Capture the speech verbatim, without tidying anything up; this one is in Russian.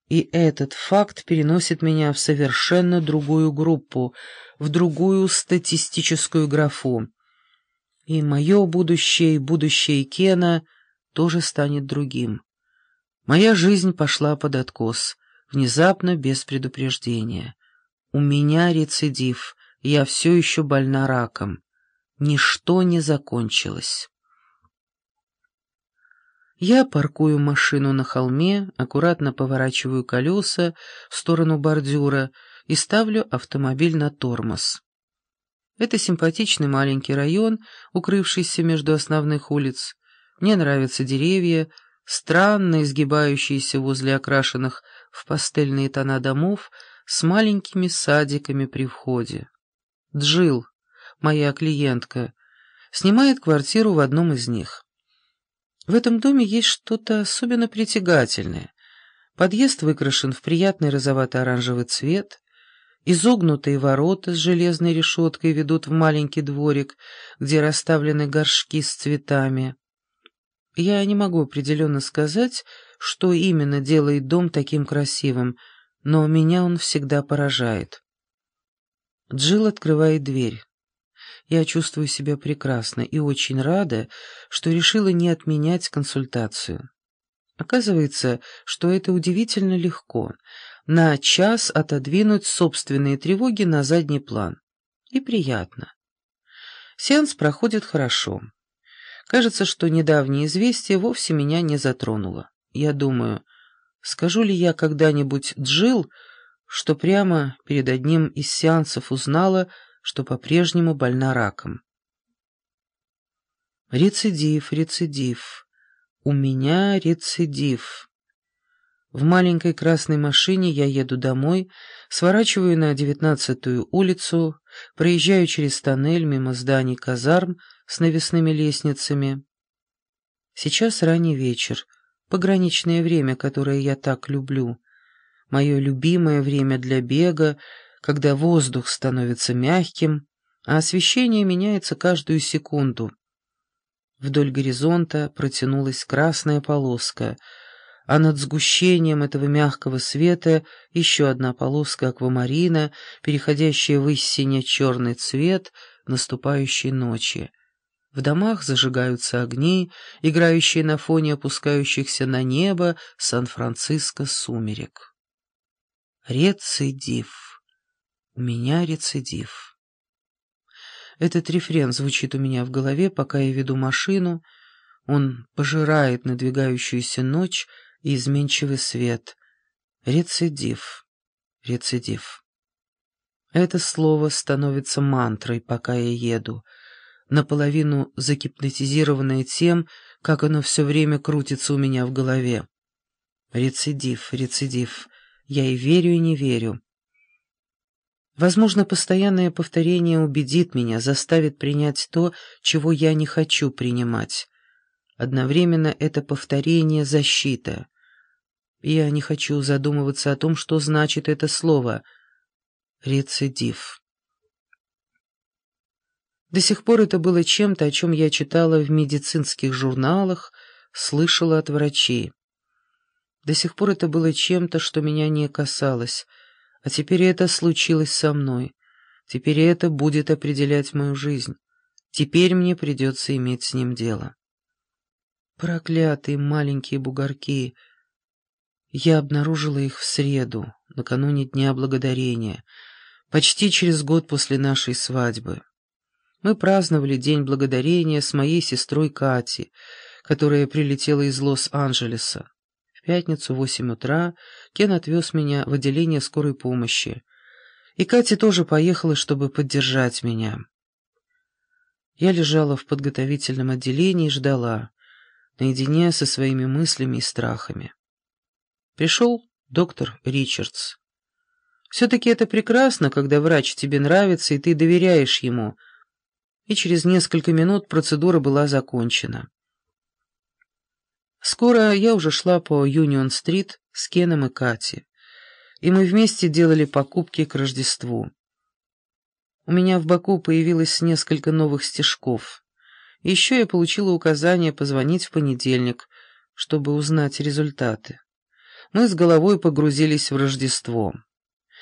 И этот факт переносит меня в совершенно другую группу, в другую статистическую графу. И мое будущее, и будущее Кена тоже станет другим. Моя жизнь пошла под откос, внезапно, без предупреждения. У меня рецидив, я все еще больна раком. Ничто не закончилось. Я паркую машину на холме, аккуратно поворачиваю колеса в сторону бордюра и ставлю автомобиль на тормоз. Это симпатичный маленький район, укрывшийся между основных улиц. Мне нравятся деревья, странно изгибающиеся возле окрашенных в пастельные тона домов с маленькими садиками при входе. Джилл, моя клиентка, снимает квартиру в одном из них. В этом доме есть что-то особенно притягательное. Подъезд выкрашен в приятный розовато-оранжевый цвет, изогнутые ворота с железной решеткой ведут в маленький дворик, где расставлены горшки с цветами. Я не могу определенно сказать, что именно делает дом таким красивым, но меня он всегда поражает. Джилл открывает дверь. Я чувствую себя прекрасно и очень рада, что решила не отменять консультацию. Оказывается, что это удивительно легко — на час отодвинуть собственные тревоги на задний план. И приятно. Сеанс проходит хорошо. Кажется, что недавнее известие вовсе меня не затронуло. Я думаю, скажу ли я когда-нибудь Джилл, что прямо перед одним из сеансов узнала, что по-прежнему больна раком. Рецидив, рецидив. У меня рецидив. В маленькой красной машине я еду домой, сворачиваю на девятнадцатую улицу, проезжаю через тоннель мимо зданий казарм с навесными лестницами. Сейчас ранний вечер, пограничное время, которое я так люблю. Мое любимое время для бега, когда воздух становится мягким, а освещение меняется каждую секунду. Вдоль горизонта протянулась красная полоска, а над сгущением этого мягкого света еще одна полоска аквамарина, переходящая в сине-черный цвет наступающей ночи. В домах зажигаются огни, играющие на фоне опускающихся на небо Сан-Франциско сумерек. Рецидив. У меня рецидив. Этот рефрен звучит у меня в голове, пока я веду машину. Он пожирает надвигающуюся ночь и изменчивый свет. Рецидив. Рецидив. Это слово становится мантрой, пока я еду, наполовину загипнотизированная тем, как оно все время крутится у меня в голове. Рецидив, рецидив. Я и верю, и не верю. Возможно, постоянное повторение убедит меня, заставит принять то, чего я не хочу принимать. Одновременно это повторение — защита. Я не хочу задумываться о том, что значит это слово «рецидив». До сих пор это было чем-то, о чем я читала в медицинских журналах, слышала от врачей. До сих пор это было чем-то, что меня не касалось, а теперь это случилось со мной. Теперь это будет определять мою жизнь. Теперь мне придется иметь с ним дело. Проклятые маленькие бугорки. Я обнаружила их в среду, накануне Дня Благодарения, почти через год после нашей свадьбы. Мы праздновали День Благодарения с моей сестрой Катей, которая прилетела из Лос-Анджелеса. В пятницу в восемь утра Кен отвез меня в отделение скорой помощи, и Катя тоже поехала, чтобы поддержать меня. Я лежала в подготовительном отделении и ждала, наедине со своими мыслями и страхами. Пришел доктор Ричардс. Все-таки это прекрасно, когда врач тебе нравится, и ты доверяешь ему. И через несколько минут процедура была закончена. Скоро я уже шла по Юнион-стрит с Кеном и Катей, и мы вместе делали покупки к Рождеству. У меня в боку появилось несколько новых стежков. Еще я получила указание позвонить в понедельник, чтобы узнать результаты. мы с головой погрузились в Рождество.